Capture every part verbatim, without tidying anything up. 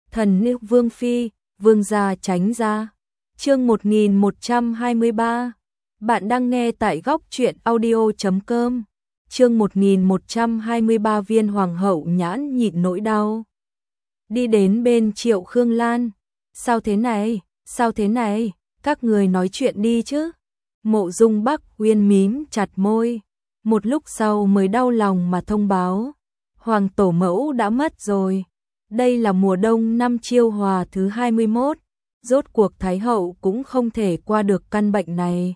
Thần nữ vương phi, vương gia tránh ra. Chương một nghìn một trăm hai mươi ba. Bạn đang nghe tại góc truyện audio chấm com. Chương một nghìn một trăm hai mươi ba. Viên hoàng hậu nhãn nhịn nỗi đau. Đi đến bên Triệu Khương Lan. Sao thế này? Sao thế này? Các người nói chuyện đi chứ. Mộ Dung Bắc Uyên mím chặt môi. Một lúc sau mới đau lòng mà thông báo. Hoàng tổ mẫu đã mất rồi. Đây là mùa đông năm Chiêu Hòa thứ hai mươi mốt. Rốt cuộc Thái hậu cũng không thể qua được căn bệnh này.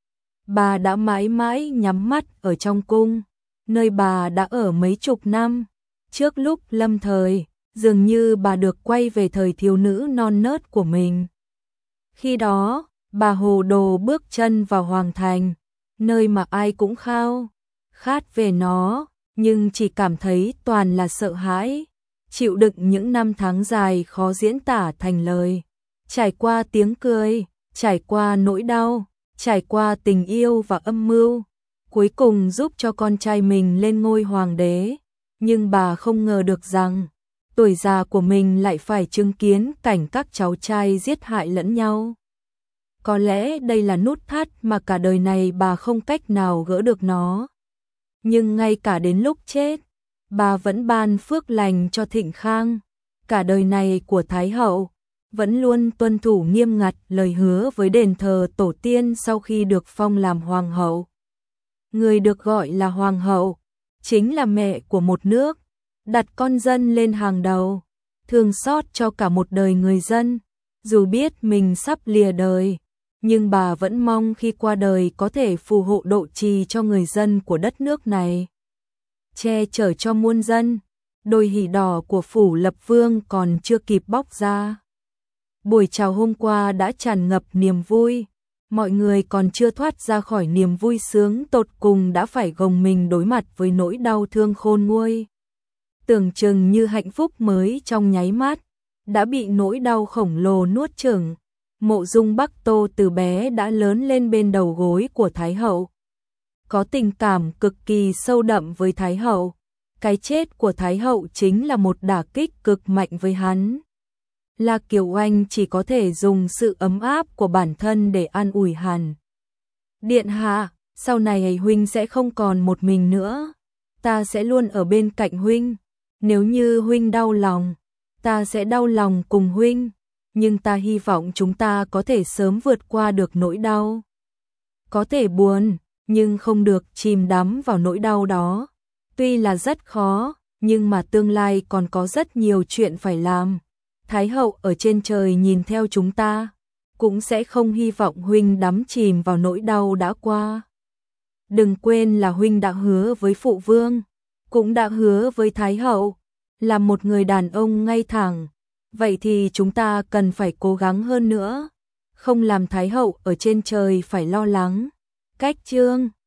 Bà đã mãi mãi nhắm mắt ở trong cung, nơi bà đã ở mấy chục năm. Trước lúc lâm thời, dường như bà được quay về thời thiếu nữ non nớt của mình. Khi đó, bà hồ đồ bước chân vào hoàng thành, nơi mà ai cũng khao khát về nó, nhưng chỉ cảm thấy toàn là sợ hãi, chịu đựng những năm tháng dài khó diễn tả thành lời, trải qua tiếng cười, trải qua nỗi đau, trải qua tình yêu và âm mưu, cuối cùng giúp cho con trai mình lên ngôi hoàng đế. Nhưng bà không ngờ được rằng, tuổi già của mình lại phải chứng kiến cảnh các cháu trai giết hại lẫn nhau. Có lẽ đây là nút thắt mà cả đời này bà không cách nào gỡ được nó. Nhưng ngay cả đến lúc chết, bà vẫn ban phước lành cho Thịnh Khang. Cả đời này của Thái hậu vẫn luôn tuân thủ nghiêm ngặt lời hứa với đền thờ tổ tiên sau khi được phong làm hoàng hậu. Người được gọi là hoàng hậu chính là mẹ của một nước, đặt con dân lên hàng đầu, thương xót cho cả một đời người dân. Dù biết mình sắp lìa đời, nhưng bà vẫn mong khi qua đời có thể phù hộ độ trì cho người dân của đất nước này, che chở cho muôn dân. Đôi hỷ đỏ của phủ Lập Vương còn chưa kịp bóc ra. Buổi chào hôm qua đã tràn ngập niềm vui, mọi người còn chưa thoát ra khỏi niềm vui sướng tột cùng đã phải gồng mình đối mặt với nỗi đau thương khôn nguôi. Tưởng chừng như hạnh phúc mới trong nháy mắt, đã bị nỗi đau khổng lồ nuốt chửng. Mộ Dung Bắc Tô từ bé đã lớn lên bên đầu gối của Thái hậu, có tình cảm cực kỳ sâu đậm với Thái hậu. Cái chết của Thái hậu chính là một đả kích cực mạnh với hắn. La Kiều Oanh chỉ có thể dùng sự ấm áp của bản thân để an ủi hắn. Điện hạ, sau này huynh sẽ không còn một mình nữa. Ta sẽ luôn ở bên cạnh huynh. Nếu như huynh đau lòng, ta sẽ đau lòng cùng huynh. Nhưng ta hy vọng chúng ta có thể sớm vượt qua được nỗi đau. Có thể buồn, nhưng không được chìm đắm vào nỗi đau đó. Tuy là rất khó, nhưng mà tương lai còn có rất nhiều chuyện phải làm. Thái hậu ở trên trời nhìn theo chúng ta, cũng sẽ không hy vọng huynh đắm chìm vào nỗi đau đã qua. Đừng quên là huynh đã hứa với phụ vương, cũng đã hứa với Thái hậu, là một người đàn ông ngay thẳng. Vậy thì chúng ta cần phải cố gắng hơn nữa, không làm Thái hậu ở trên trời phải lo lắng. Cách chương